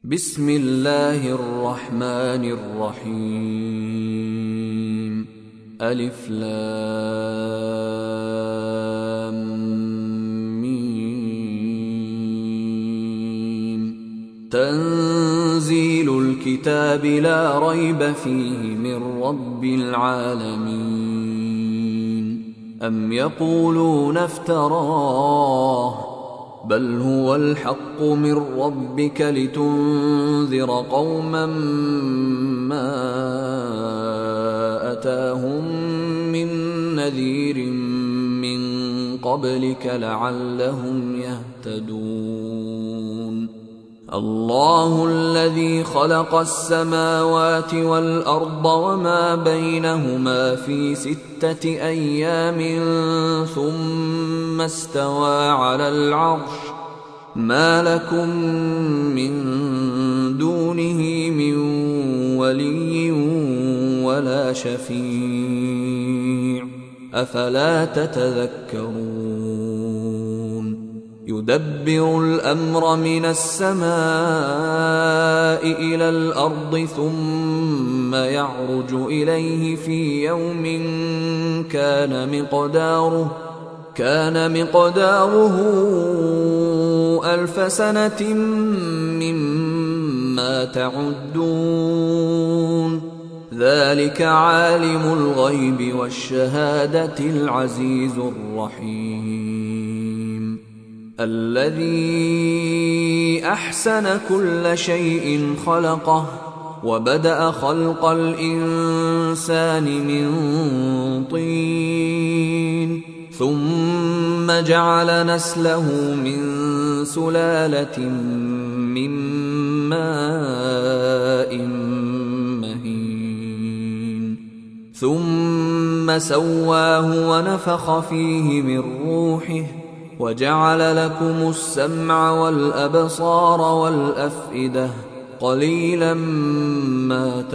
بسم الله الرحمن الرحيم. ألف لام ميم. تنزيل الكتاب لا ريب فيه من رب العالمين. أم يقولون افتراه بل هو الحق من ربك لتنذر قوما ما أتاهم من نذير من قبلك لعلهم يهتدون. الله الذي خلق السماوات والأرض وما بينهما في 6 أيام ثم استوى على العرش. ما لكم من دونه من ولي ولا شفيع أفلا تتذكرون. يدبر الأمر من السماء إلى الأرض ثم يعرج إليه في يوم كان مقداره 1000 سنة مما تعدون. ذلك عالم الغيب والشهادة العزيز الرحيم. الذي أحسن كل شيء خلقه وبدأ خلق الإنسان من طين ثم جعل نسله من سلالة من ماء مهين ثم سواه ونفخ فيه من روحه وجعل لكم السمع والأبصار والأفئدة قليلا ما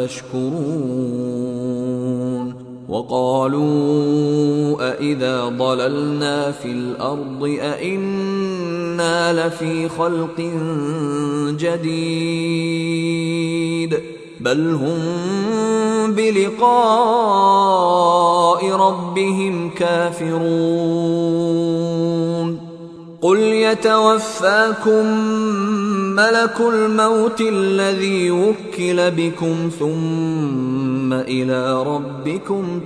تشكرون. وقالوا أإذا ضللنا في الأرض أإنا لفي خلق جديد بل هم بلقاء ربهم كافرون. قل يتوفاكم ملك الموت الذي وكل بكم ثم إلى ربكم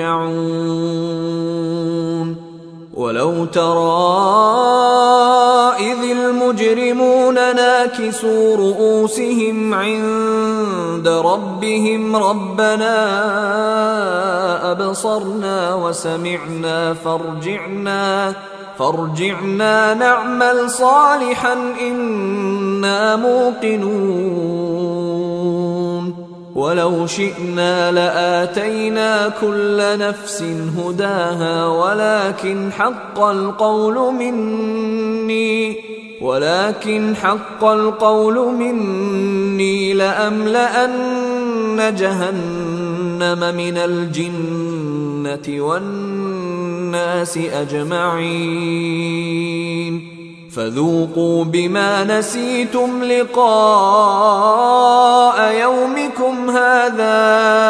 ترجعون. ولو ترى إذ المجرمون ناكسوا رؤوسهم عند ربهم ربنا أبصرنا وسمعنا فارجعنا نعمل صالحا إنا موقنون. ولو شئنا لآتينا كل نفس هداها ولكن حق القول مني لأملأن جهنم من الجنة والناس أجمعين. فذوقوا بما نسيتم لقاء يومكم هذا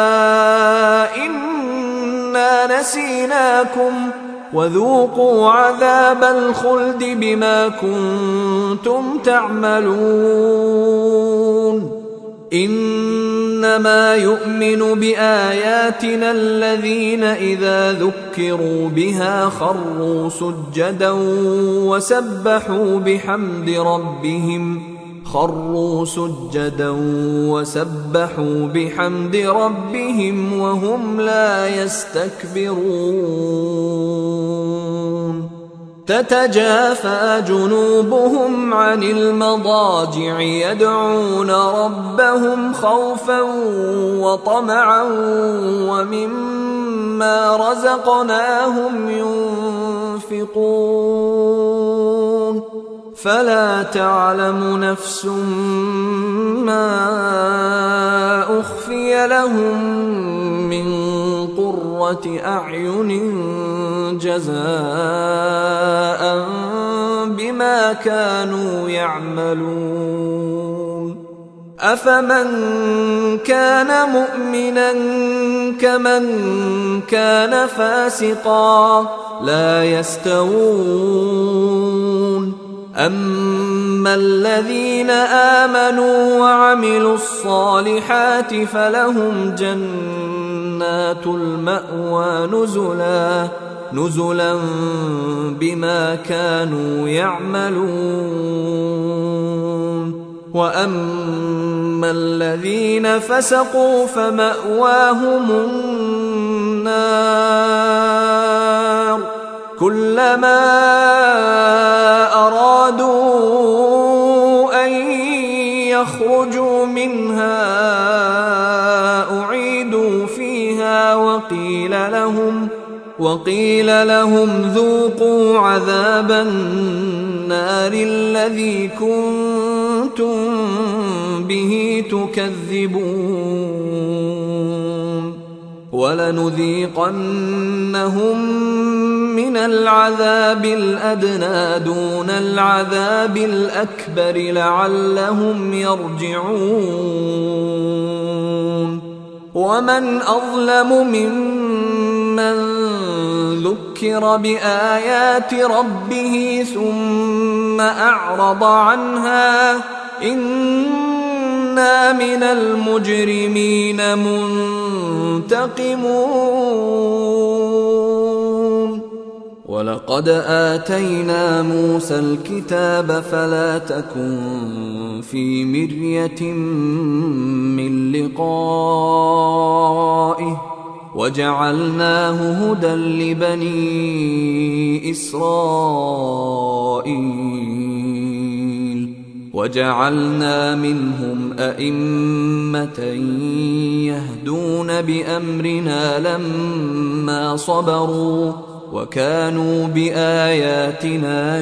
إنا نسيناكم وذوقوا عذاب الخلد بما كنتم تعملون. إنما يؤمن بآياتنا الذين إذا ذكروا بها خروا سجدا وسبحوا بحمد ربهم وهم لا يستكبرون. تتجافى جنوبهم عن المضاجع يدعون ربهم خوفا وطمعا ومما رزقناهم ينفقون. فلا تعلم نفس ما أخفي لهم من قرة أعين جزاء بما كانوا يعملون. أفمن كان مؤمنا كمن كان فاسقا لا يستوون أما الذين آمنوا وعملوا الصالحات فلهم جنات المأوى نزلا بما كانوا يعملون وأما الذين فسقوا فمأواهم النار كلما أرادوا أن يخرجوا منها أعيدوا فيها وقيل لهم ذوقوا عذاب النار الذي كنتم به تكذبون ولنذيقنهم من العذاب الأدنى دون العذاب الأكبر لعلهم يرجعون ومن أظلم ممن ذكر بآيات ربه ثم أعرض عنها إنا من المجرمين منتقمون ولقد آتينا موسى الكتاب فلا تكن في مرية من لقائه وجعلناه هدى لبني إسرائيل وجعلنا منهم أئمة يهدون بأمرنا لما صبروا وكانوا بآياتنا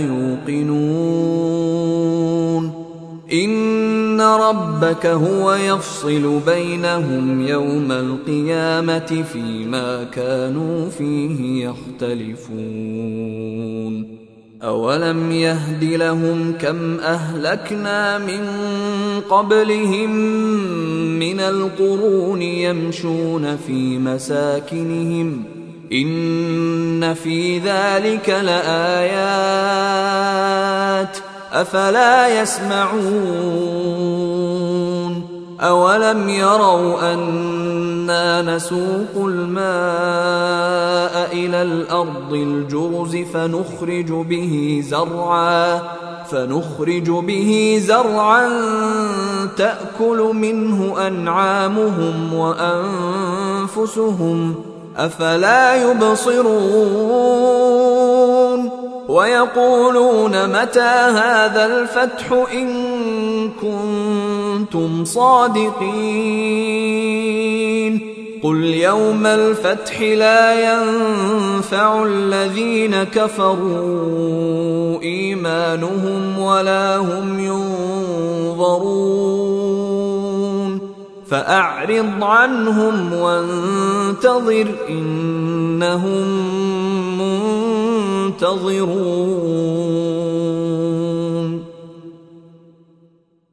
يوقنون إن ربك هو يفصل بينهم يوم القيامة فيما كانوا فيه يختلفون أولم يهد لهم كم أهلكنا من قبلهم من القرون يمشون في مساكنهم إن في ذلك لآيات أفلا يسمعون أولم يروا أنا نسوق الماء إلى الأرض الجرز فنخرج به زرعا تأكل منه أنعامهم وأنفسهم أفلا يبصرون ويقولون متى هذا الفتح إن كنتم صادقين قل يوم الفتح لا ينفع الذين كفروا إيمانهم ولا هم ينظرون فأعرض عنهم وانتظر إنهم منتظرون